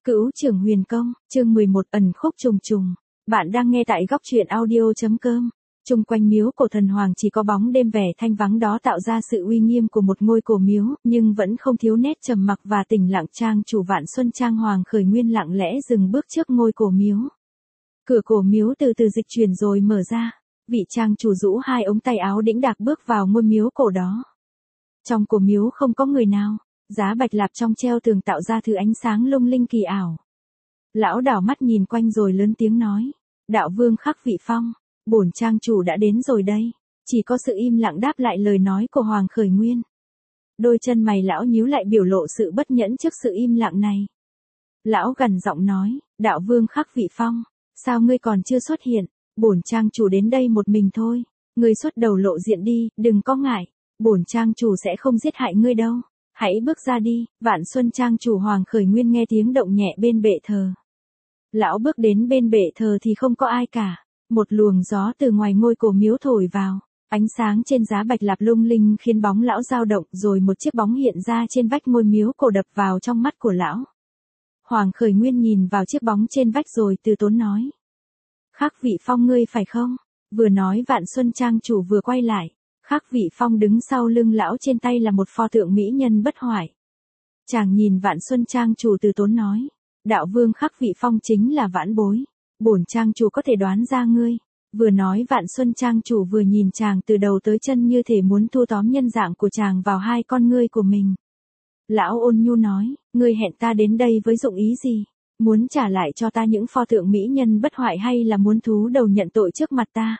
Cửu Trưởng Huyền Công, chương 11 ẩn khúc trùng trùng. Bạn đang nghe tại góc truyện audio.com. Chung quanh miếu cổ thần hoàng chỉ có bóng đêm vẻ thanh vắng đó tạo ra sự uy nghiêm của một ngôi cổ miếu, nhưng vẫn không thiếu nét trầm mặc và tĩnh lặng. Trang chủ Vạn Xuân Trang Hoàng Khởi Nguyên lặng lẽ dừng bước trước ngôi cổ miếu. Cửa cổ miếu từ từ dịch chuyển rồi mở ra. Vị trang chủ rũ hai ống tay áo đĩnh đạc bước vào ngôi miếu cổ đó. Trong cổ miếu không có người nào. Giá bạch lạp trong treo tường tạo ra thứ ánh sáng lung linh kỳ ảo. Lão đảo mắt nhìn quanh rồi lớn tiếng nói. Đạo vương Khắc Vị Phong, bổn trang chủ đã đến rồi đây. Chỉ có sự im lặng đáp lại lời nói của Hoàng Khởi Nguyên. Đôi chân mày lão nhíu lại biểu lộ sự bất nhẫn trước sự im lặng này. Lão gằn giọng nói, đạo vương Khắc Vị Phong, sao ngươi còn chưa xuất hiện? Bổn trang chủ đến đây một mình thôi. Ngươi xuất đầu lộ diện đi, đừng có ngại. Bổn trang chủ sẽ không giết hại ngươi đâu. Hãy bước ra đi. Vạn Xuân Trang chủ Hoàng Khởi Nguyên nghe tiếng động nhẹ bên bệ thờ. Lão bước đến bên bệ thờ thì không có ai cả. Một luồng gió từ ngoài ngôi cổ miếu thổi vào. Ánh sáng trên giá bạch lạp lung linh khiến bóng lão dao động, rồi một chiếc bóng hiện ra trên vách ngôi miếu cổ đập vào trong mắt của lão. Hoàng Khởi Nguyên nhìn vào chiếc bóng trên vách rồi từ tốn nói. Khắc Vị Phong ngươi phải không? Vừa nói Vạn Xuân Trang chủ vừa quay lại. Khắc Vị Phong đứng sau lưng lão, trên tay là một pho tượng mỹ nhân bất hoại. Chàng nhìn Vạn Xuân Trang chủ từ tốn nói. Đạo vương Khắc Vị Phong chính là vãn bối. Bổn trang chủ có thể đoán ra ngươi. Vừa nói Vạn Xuân Trang chủ vừa nhìn chàng từ đầu tới chân như thể muốn thu tóm nhân dạng của chàng vào hai con ngươi của mình. Lão ôn nhu nói, ngươi hẹn ta đến đây với dụng ý gì? Muốn trả lại cho ta những pho tượng mỹ nhân bất hoại hay là muốn thú đầu nhận tội trước mặt ta?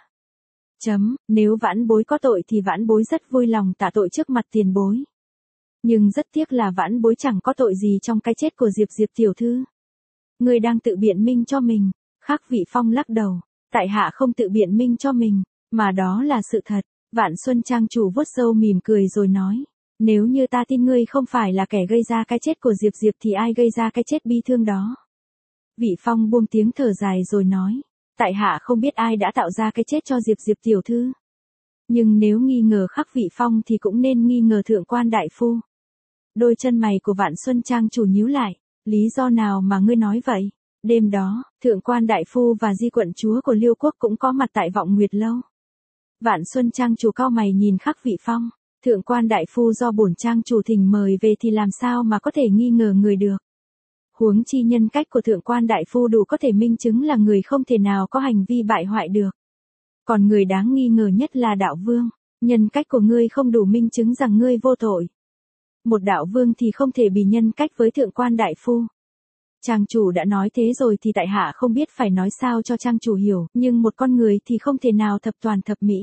Nếu vãn bối có tội thì vãn bối rất vui lòng tạ tội trước mặt tiền bối. Nhưng rất tiếc là vãn bối chẳng có tội gì trong cái chết của Diệp tiểu thư. Ngươi đang tự biện minh cho mình. Khắc Vị Phong lắc đầu. Tại hạ không tự biện minh cho mình, mà đó là sự thật. Vạn Xuân Trang chủ vuốt râu mỉm cười rồi nói. Nếu như ta tin ngươi không phải là kẻ gây ra cái chết của Diệp thì ai gây ra cái chết bi thương đó? Vị Phong buông tiếng thở dài rồi nói. Tại hạ không biết ai đã tạo ra cái chết cho Diệp tiểu thư. Nhưng nếu nghi ngờ Khắc Vị Phong thì cũng nên nghi ngờ Thượng Quan đại phu. Đôi chân mày của Vạn Xuân Trang chủ nhíu lại. Lý do nào mà ngươi nói vậy? Đêm đó, Thượng Quan đại phu và Di quận chúa của Liêu quốc cũng có mặt tại Vọng Nguyệt lâu. Vạn Xuân Trang chủ cau mày nhìn Khắc Vị Phong. Thượng Quan đại phu do bổn trang chủ thỉnh mời về thì làm sao mà có thể nghi ngờ người được? Huống chi nhân cách của Thượng Quan đại phu đủ có thể minh chứng là người không thể nào có hành vi bại hoại được. Còn người đáng nghi ngờ nhất là đạo vương. Nhân cách của ngươi không đủ minh chứng rằng ngươi vô tội. Một đạo vương thì không thể bị nhân cách với Thượng Quan đại phu. Trang chủ đã nói thế rồi thì tại hạ không biết phải nói sao cho trang chủ hiểu, nhưng một con người thì không thể nào thập toàn thập mỹ.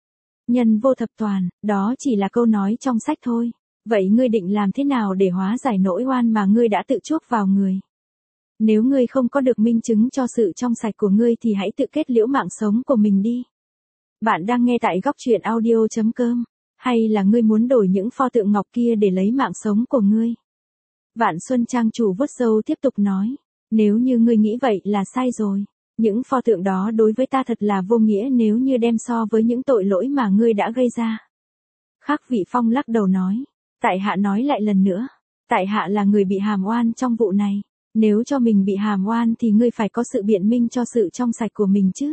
Nhân vô thập toàn, đó chỉ là câu nói trong sách thôi. Vậy ngươi định làm thế nào để hóa giải nỗi oan mà ngươi đã tự chuốc vào người? Nếu ngươi không có được minh chứng cho sự trong sạch của ngươi thì hãy tự kết liễu mạng sống của mình đi. Bạn đang nghe tại góc truyện audio.com. Hay là ngươi muốn đổi những pho tượng ngọc kia để lấy mạng sống của ngươi? Vạn Xuân Trang chủ vuốt râu tiếp tục nói. Nếu như ngươi nghĩ vậy là sai rồi. Những pho tượng đó đối với ta thật là vô nghĩa nếu như đem so với những tội lỗi mà ngươi đã gây ra. Khắc Vị Phong lắc đầu nói. Tại hạ nói lại lần nữa. Tại hạ là người bị hàm oan trong vụ này. Nếu cho mình bị hàm oan thì ngươi phải có sự biện minh cho sự trong sạch của mình chứ.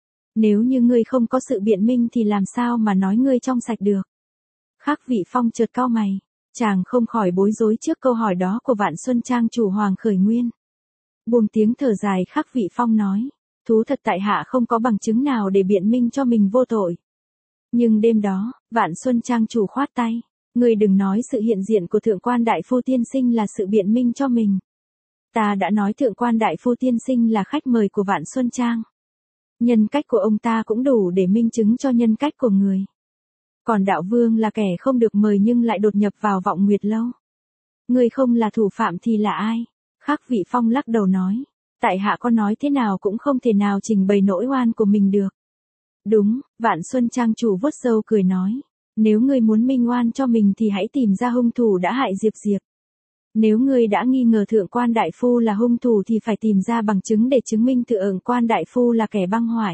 Nếu như ngươi không có sự biện minh thì làm sao mà nói ngươi trong sạch được? Khắc Vị Phong chợt cau mày. Chàng không khỏi bối rối trước câu hỏi đó của Vạn Xuân Trang chủ Hoàng Khởi Nguyên. Buông tiếng thở dài, Khắc Vị Phong nói. Thú thật tại hạ không có bằng chứng nào để biện minh cho mình vô tội. Nhưng đêm đó, Vạn Xuân Trang chủ khoát tay. Ngươi đừng nói sự hiện diện của Thượng Quan đại phu tiên sinh là sự biện minh cho mình. Ta đã nói Thượng Quan đại phu tiên sinh là khách mời của Vạn Xuân Trang. Nhân cách của ông ta cũng đủ để minh chứng cho nhân cách của người. Còn đạo vương là kẻ không được mời nhưng lại đột nhập vào Vọng Nguyệt lâu. Ngươi không là thủ phạm thì là ai? Khắc Vị Phong lắc đầu nói. Tại hạ có nói thế nào cũng không thể nào trình bày nỗi oan của mình được. Đúng, Vạn Xuân Trang chủ vuốt râu cười nói. Nếu ngươi muốn minh oan cho mình thì hãy tìm ra hung thủ đã hại Diệp. Nếu ngươi đã nghi ngờ Thượng Quan đại phu là hung thủ thì phải tìm ra bằng chứng để chứng minh Thượng Quan đại phu là kẻ băng hoại.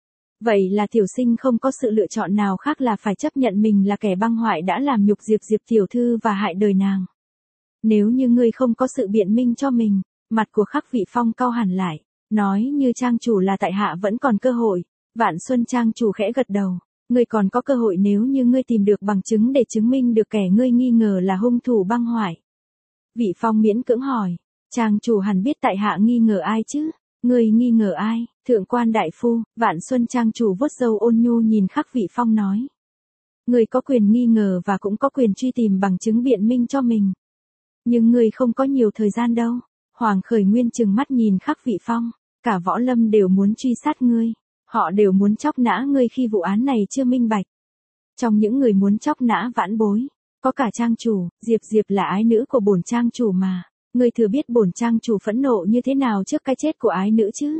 Vậy là tiểu sinh không có sự lựa chọn nào khác là phải chấp nhận mình là kẻ băng hoại đã làm nhục Diệp tiểu thư và hại đời nàng. Nếu như ngươi không có sự biện minh cho mình, Mặt của Khắc Vị Phong cau hẳn lại, nói như trang chủ là tại hạ vẫn còn cơ hội. Vạn Xuân trang chủ khẽ gật đầu, ngươi còn có cơ hội nếu như ngươi tìm được bằng chứng để chứng minh được kẻ ngươi nghi ngờ là hung thủ băng hoại. Vị Phong miễn cưỡng hỏi, trang chủ hẳn biết tại hạ nghi ngờ ai chứ? Ngươi nghi ngờ ai? Thượng quan đại phu. Vạn Xuân trang chủ vuốt râu ôn nhu nhìn Khắc Vị Phong nói. Ngươi có quyền nghi ngờ và cũng có quyền truy tìm bằng chứng biện minh cho mình. Nhưng ngươi không có nhiều thời gian đâu. Hoàng Khởi Nguyên trừng mắt nhìn Khắc Vị Phong, cả võ lâm đều muốn truy sát ngươi. Họ đều muốn chóc nã ngươi khi vụ án này chưa minh bạch. Trong những người muốn chóc nã Vãn Bối, có cả trang chủ. Diệp Diệp là ái nữ của bổn trang chủ mà. Ngươi thừa biết bổn trang chủ phẫn nộ như thế nào trước cái chết của ái nữ chứ?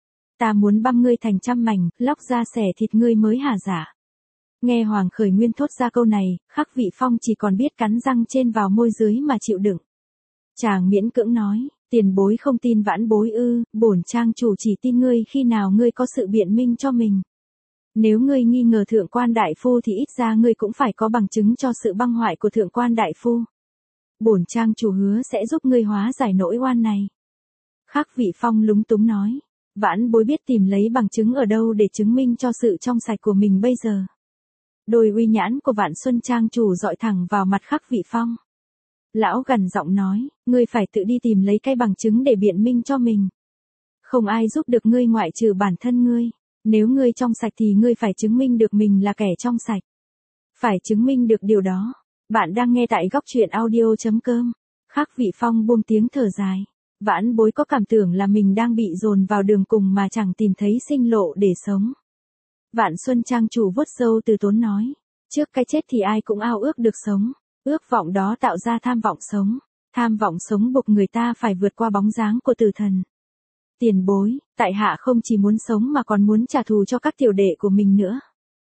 Ta muốn băm ngươi thành trăm mảnh, lóc ra xẻ thịt ngươi mới hả dạ. Nghe Hoàng Khởi Nguyên thốt ra câu này, Khắc Vị Phong chỉ còn biết cắn răng trên vào môi dưới mà chịu đựng. Chàng miễn cưỡng nói, tiền bối không tin Vãn Bối ư? Bổn trang chủ chỉ tin ngươi khi nào ngươi có sự biện minh cho mình. Nếu ngươi nghi ngờ thượng quan đại phu thì ít ra ngươi cũng phải có bằng chứng cho sự băng hoại của thượng quan đại phu. Bổn trang chủ hứa sẽ giúp ngươi hóa giải nỗi oan này. Khắc Vị Phong lúng túng nói, Vãn Bối biết tìm lấy bằng chứng ở đâu để chứng minh cho sự trong sạch của mình bây giờ. Đôi uy nhãn của Vạn Xuân trang chủ dọi thẳng vào mặt Khắc Vị Phong. Lão gằn giọng nói, ngươi phải tự đi tìm lấy cái bằng chứng để biện minh cho mình. Không ai giúp được ngươi ngoại trừ bản thân ngươi. Nếu ngươi trong sạch thì ngươi phải chứng minh được mình là kẻ trong sạch. Phải chứng minh được điều đó. Bạn đang nghe tại góc truyện audio.com. Khắc Vị Phong buông tiếng thở dài. Vãn Bối có cảm tưởng là mình đang bị dồn vào đường cùng mà chẳng tìm thấy sinh lộ để sống. Vạn Xuân trang chủ vuốt râu từ tốn nói. Trước cái chết thì ai cũng ao ước được sống. Ước vọng đó tạo ra tham vọng sống. Tham vọng sống buộc người ta phải vượt qua bóng dáng của tử thần. Tiền bối, tại hạ không chỉ muốn sống mà còn muốn trả thù cho các tiểu đệ của mình nữa.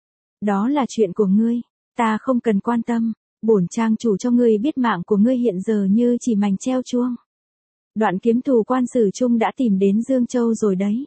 Đó là chuyện của ngươi, ta không cần quan tâm. Bổn trang chủ cho ngươi biết mạng của ngươi hiện giờ như chỉ mảnh treo chuông. Đoạn kiếm thù quan sử trung đã tìm đến Dương Châu rồi đấy.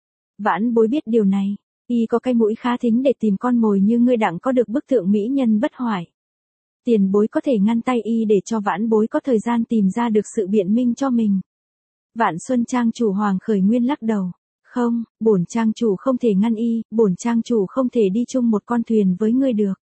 Vãn Bối biết điều này, y có cái mũi khá thính để tìm con mồi như ngươi đặng có được bức tượng mỹ nhân bất hoại. Tiền bối có thể ngăn tay y để cho Vãn Bối có thời gian tìm ra được sự biện minh cho mình. Vạn Xuân trang chủ Hoàng Khởi Nguyên lắc đầu. Không, bổn trang chủ không thể ngăn y, bổn trang chủ không thể đi chung một con thuyền với ngươi được.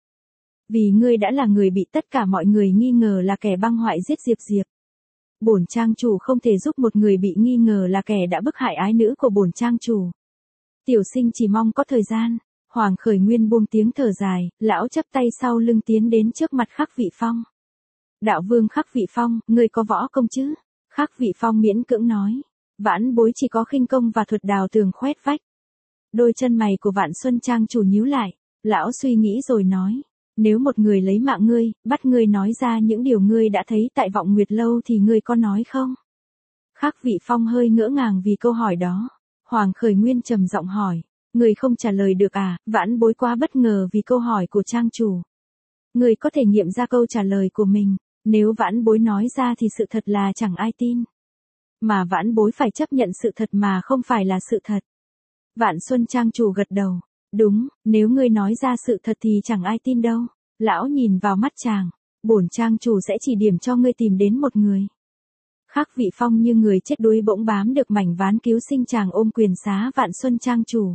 Vì ngươi đã là người bị tất cả mọi người nghi ngờ là kẻ băng hoại giết Diệp Diệp. Bổn trang chủ không thể giúp một người bị nghi ngờ là kẻ đã bức hại ái nữ của bổn trang chủ. Tiểu sinh chỉ mong có thời gian. Hoàng Khởi Nguyên buông tiếng thở dài, lão chắp tay sau lưng tiến đến trước mặt Khắc Vị Phong. Đạo vương Khắc Vị Phong, ngươi có võ công chứ? Khắc Vị Phong miễn cưỡng nói. Vãn Bối chỉ có khinh công và thuật đào tường khoét vách. Đôi chân mày của Vạn Xuân trang chủ nhíu lại. Lão suy nghĩ rồi nói. Nếu một người lấy mạng ngươi, bắt ngươi nói ra những điều ngươi đã thấy tại Vọng Nguyệt Lâu thì ngươi có nói không? Khắc Vị Phong hơi ngỡ ngàng vì câu hỏi đó. Hoàng Khởi Nguyên trầm giọng hỏi. Ngươi không trả lời được à? Vãn Bối quá bất ngờ vì câu hỏi của trang chủ. Ngươi có thể nghiệm ra câu trả lời của mình. Nếu Vãn Bối nói ra thì sự thật là chẳng ai tin. Mà Vãn Bối phải chấp nhận sự thật mà không phải là sự thật. Vạn Xuân trang chủ gật đầu. Đúng, nếu ngươi nói ra sự thật thì chẳng ai tin đâu. Lão nhìn vào mắt chàng. Bổn trang chủ sẽ chỉ điểm cho ngươi tìm đến một người. Khắc Vị Phong như người chết đuối bỗng bám được mảnh ván cứu sinh, chàng ôm quyền xá Vạn Xuân trang chủ.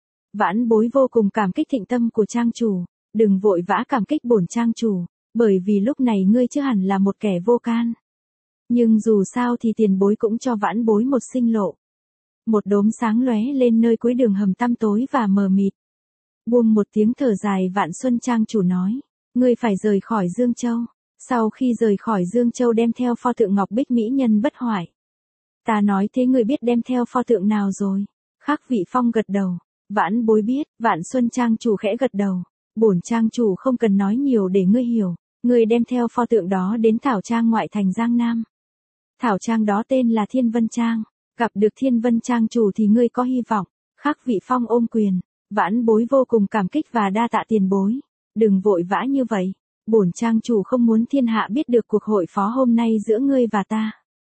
Vãn Bối vô cùng cảm kích thịnh tâm của trang chủ. Đừng vội vã cảm kích bổn trang chủ. Bởi vì lúc này ngươi chưa hẳn là một kẻ vô can. Nhưng dù sao thì tiền bối cũng cho Vãn Bối một sinh lộ. Một đốm sáng lóe lên nơi cuối đường hầm tăm tối và mờ mịt. Buông một tiếng thở dài, Vạn Xuân trang chủ nói. Ngươi phải rời khỏi Dương Châu. Sau khi rời khỏi Dương Châu đem theo pho tượng ngọc bích mỹ nhân bất hoại. Ta nói thế ngươi biết đem theo pho tượng nào rồi? Khắc Vị Phong gật đầu. Vãn Bối biết. Vạn Xuân trang chủ khẽ gật đầu. Bổn trang chủ không cần nói nhiều để ngươi hiểu. Ngươi đem theo pho tượng đó đến Thảo Trang ngoại thành Giang Nam. Thảo Trang đó tên là Thiên Vân Trang. Gặp được Thiên Vân Trang chủ thì ngươi có hy vọng. Khắc Vị Phong ôm quyền. Vãn Bối vô cùng cảm kích và đa tạ tiền bối. Đừng vội vã như vậy. Bổn trang chủ không muốn thiên hạ biết được cuộc hội phó hôm nay giữa ngươi và ta.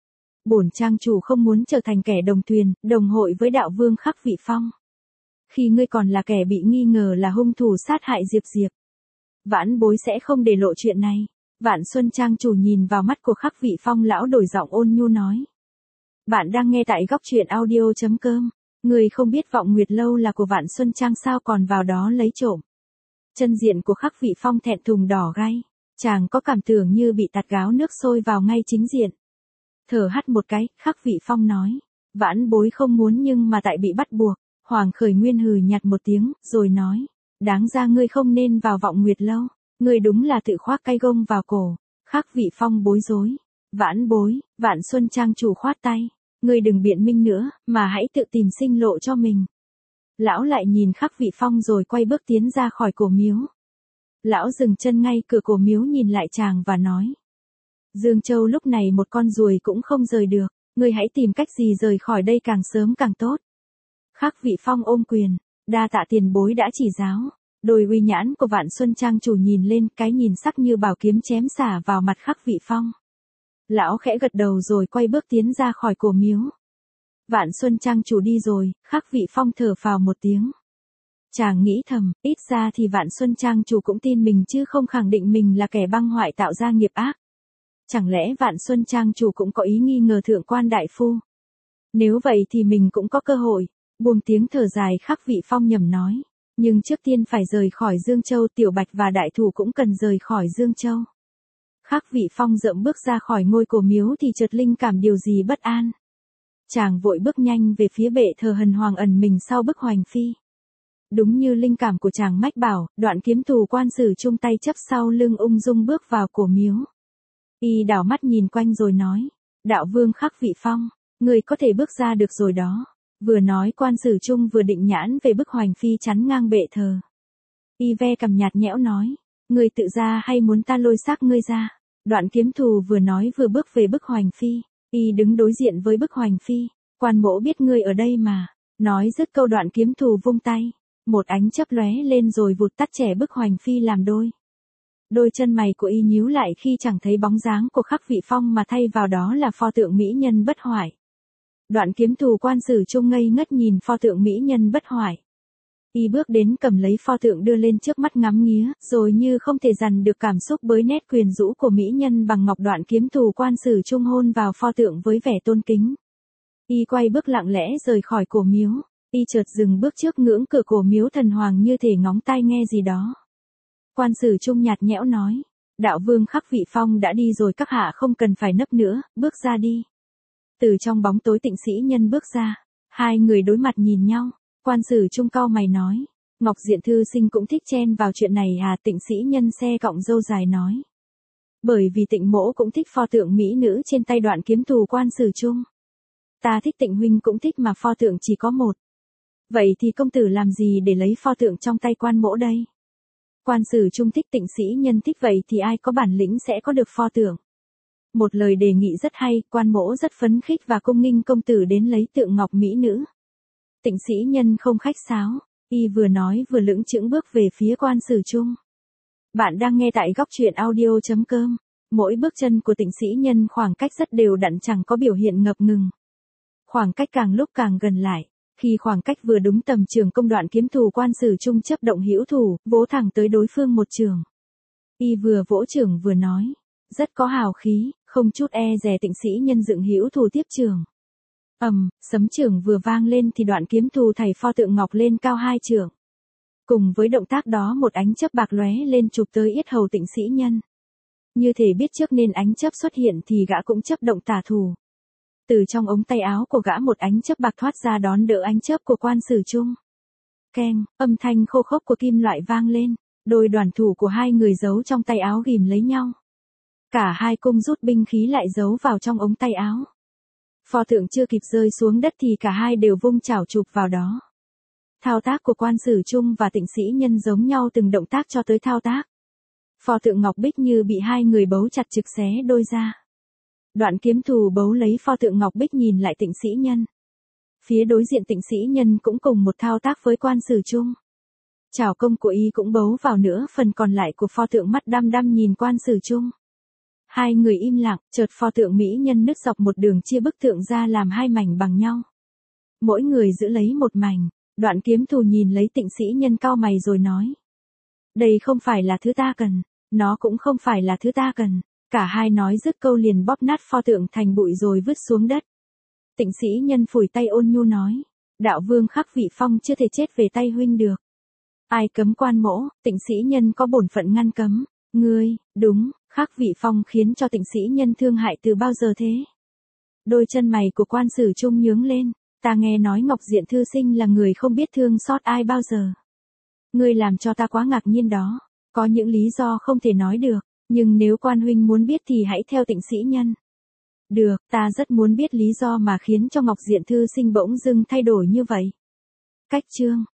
Bổn trang chủ không muốn trở thành kẻ đồng thuyền, đồng hội với đạo vương Khắc Vị Phong. Khi ngươi còn là kẻ bị nghi ngờ là hung thủ sát hại Diệp Diệp. Vãn Bối sẽ không để lộ chuyện này. Vạn Xuân trang chủ nhìn vào mắt của Khắc Vị Phong, lão đổi giọng ôn nhu nói. Bạn đang nghe tại góc truyện audio.com. Người không biết Vọng Nguyệt Lâu là của Vạn Xuân Trang sao còn vào đó lấy trộm. Chân diện của Khắc Vị Phong thẹn thùng đỏ gay. Chàng có cảm tưởng như bị tạt gáo nước sôi vào ngay chính diện. Thở hắt một cái, Khắc Vị Phong nói. Vãn bối không muốn nhưng mà tại bị bắt buộc. Hoàng Khởi Nguyên hừ nhạt một tiếng, rồi nói. Đáng ra ngươi không nên vào Vọng Nguyệt Lâu. Ngươi đúng là tự khoác cây gông vào cổ. Khắc Vị Phong bối rối. Vãn bối, Vạn Xuân Trang chủ khoát tay. Ngươi đừng biện minh nữa, mà hãy tự tìm sinh lộ cho mình. Lão lại nhìn Khắc Vị Phong rồi quay bước tiến ra khỏi cổ miếu. Lão dừng chân ngay cửa cổ miếu nhìn lại chàng và nói. Dương Châu lúc này một con ruồi cũng không rời được, ngươi hãy tìm cách gì rời khỏi đây càng sớm càng tốt. Khắc Vị Phong ôm quyền, đa tạ tiền bối đã chỉ giáo. Đôi uy nhãn của Vạn Xuân Trang chủ nhìn lên, cái nhìn sắc như bảo kiếm chém xả vào mặt Khắc Vị Phong. Lão khẽ gật đầu rồi quay bước tiến ra khỏi cổ miếu. Vạn Xuân Trang chủ đi rồi, Khắc Vị Phong thở phào một tiếng. Chàng nghĩ thầm, ít ra thì Vạn Xuân Trang chủ cũng tin mình chứ không khẳng định mình là kẻ băng hoại tạo ra nghiệp ác. Chẳng lẽ Vạn Xuân Trang chủ cũng có ý nghi ngờ thượng quan đại phu? Nếu vậy thì mình cũng có cơ hội. Buông tiếng thở dài, Khắc Vị Phong nhẩm nói. Nhưng trước tiên phải rời khỏi Dương Châu, Tiểu Bạch và Đại Thủ cũng cần rời khỏi Dương Châu. Khắc Vị Phong dậm bước ra khỏi ngôi cổ miếu thì chợt linh cảm điều gì bất an. Chàng vội bước nhanh về phía bệ thờ Hần Hoàng ẩn mình sau bức hoành phi. Đúng như linh cảm của chàng mách bảo, Đoạn Kiếm Tù quan sử chung tay chấp sau lưng ung dung bước vào cổ miếu. Y đảo mắt nhìn quanh rồi nói, đạo vương Khắc Vị Phong, người có thể bước ra được rồi đó. Vừa nói quan sử chung vừa định nhãn về bức hoành phi chắn ngang bệ thờ. Y ve cằm nhạt nhẽo nói, người tự ra hay muốn ta lôi xác ngươi ra? Đoạn Kiếm Tù vừa nói vừa bước về bức hoành phi. Y đứng đối diện với bức hoành phi. Quan mỗ biết ngươi ở đây mà. Nói dứt câu Đoạn Kiếm Tù vung tay. Một ánh chớp lóe lên rồi vụt tắt chẻ bức hoành phi làm đôi. Đôi chân mày của Y nhíu lại khi chẳng thấy bóng dáng của Khắc Vị Phong mà thay vào đó là pho tượng mỹ nhân bất hoại. Đoạn Kiếm Tù quan sử chung ngây ngất nhìn pho tượng mỹ nhân bất hoại. Y bước đến cầm lấy pho tượng đưa lên trước mắt ngắm nghía, rồi như không thể dằn được cảm xúc bới nét quyền rũ của mỹ nhân bằng ngọc. Đoạn Kiếm Tù quan sử chung hôn vào pho tượng với vẻ tôn kính. Y quay bước lặng lẽ rời khỏi cổ miếu. Y chợt dừng bước trước ngưỡng cửa cổ miếu thần hoàng như thể ngóng tai nghe gì đó. Quan sử chung nhạt nhẽo nói, đạo vương Khắc Vị Phong đã đi rồi, các hạ không cần phải nấp nữa, bước ra đi. Từ trong bóng tối Tịnh Sĩ Nhân bước ra, hai người đối mặt nhìn nhau. Quan sử chung cau mày nói, Ngọc Diện thư sinh cũng thích chen vào chuyện này à? Tịnh Sĩ Nhân xe cọng râu dài nói, bởi vì Tịnh mỗ cũng thích pho tượng mỹ nữ trên tay Đoạn Kiếm Tù quan sử chung. Ta thích, Tịnh huynh cũng thích mà pho tượng chỉ có một. Vậy thì công tử làm gì để lấy pho tượng trong tay quan mỗ đây? Quan sử chung thích, Tịnh Sĩ Nhân thích, vậy thì ai có bản lĩnh sẽ có được pho tượng. Một lời đề nghị rất hay, quan mỗ rất phấn khích và cung nghinh công tử đến lấy tượng ngọc mỹ nữ. Tịnh Sĩ Nhân không khách sáo, Y vừa nói vừa lững chững bước về phía quan sử chung. Bạn đang nghe tại góc truyện audio.com. Mỗi bước chân của Tịnh Sĩ Nhân khoảng cách rất đều đặn, chẳng có biểu hiện ngập ngừng. Khoảng cách càng lúc càng gần lại. Khi khoảng cách vừa đúng tầm trường công, Đoạn Kiếm Tù quan sử chung chấp động hữu thủ, vỗ thẳng tới đối phương một trường. Y vừa vỗ trường vừa nói, rất có hào khí, không chút e dè. Tịnh Sĩ Nhân dựng hữu thủ tiếp trường. Sấm trường vừa vang lên thì Đoạn Kiếm Tù thảy pho tượng ngọc lên cao hai trượng. Cùng với động tác đó một ánh chớp bạc lóe lên chụp tới yết hầu Tịnh Sĩ Nhân. Như thể biết trước nên ánh chớp xuất hiện thì gã cũng chấp động tả thủ. Từ trong ống tay áo của gã một ánh chớp bạc thoát ra đón đỡ ánh chớp của quan sử chung. Keng, âm thanh khô khốc của kim loại vang lên. Đôi đoàn thủ của hai người giấu trong tay áo ghìm lấy nhau. Cả hai cung rút binh khí lại giấu vào trong ống tay áo. Pho tượng chưa kịp rơi xuống đất thì cả hai đều vung chảo chụp vào đó. Thao tác của quan sử chung và Tịnh Sĩ Nhân giống nhau từng động tác cho tới thao tác. Pho tượng ngọc bích như bị hai người bấu chặt trực xé đôi ra. Đoạn Kiếm Tù bấu lấy pho tượng ngọc bích nhìn lại Tịnh Sĩ Nhân. Phía đối diện Tịnh Sĩ Nhân cũng cùng một thao tác với quan sử chung. Chảo công của Y cũng bấu vào nữa phần còn lại của pho tượng, mắt đăm đăm nhìn quan sử chung. Hai người im lặng, chợt pho tượng mỹ nhân nứt dọc một đường chia bức tượng ra làm hai mảnh bằng nhau. Mỗi người giữ lấy một mảnh. Đoạn Kiếm Tù nhìn lấy Tịnh Sĩ Nhân cau mày rồi nói, đây không phải là thứ ta cần, nó cũng không phải là thứ ta cần. Cả hai nói dứt câu liền bóp nát pho tượng thành bụi rồi vứt xuống đất. Tịnh Sĩ Nhân phủi tay ôn nhu nói. Đạo vương Khắc Vị Phong chưa thể chết về tay huynh được. Ai cấm quan mỗ, Tịnh Sĩ Nhân có bổn phận ngăn cấm. Ngươi, đúng, Khắc Vị Phong khiến cho Tịnh Sĩ Nhân thương hại từ bao giờ thế? Đôi chân mày của quan sử trung nhướng lên. Ta nghe nói Ngọc Diện Thư Sinh là người không biết thương xót ai bao giờ. Ngươi làm cho ta quá ngạc nhiên đó. Có những lý do không thể nói được, nhưng nếu quan huynh muốn biết thì hãy theo Tịnh Sĩ Nhân. Được, ta rất muốn biết lý do mà khiến cho Ngọc Diện Thư Sinh bỗng dưng thay đổi như vậy. Cách chương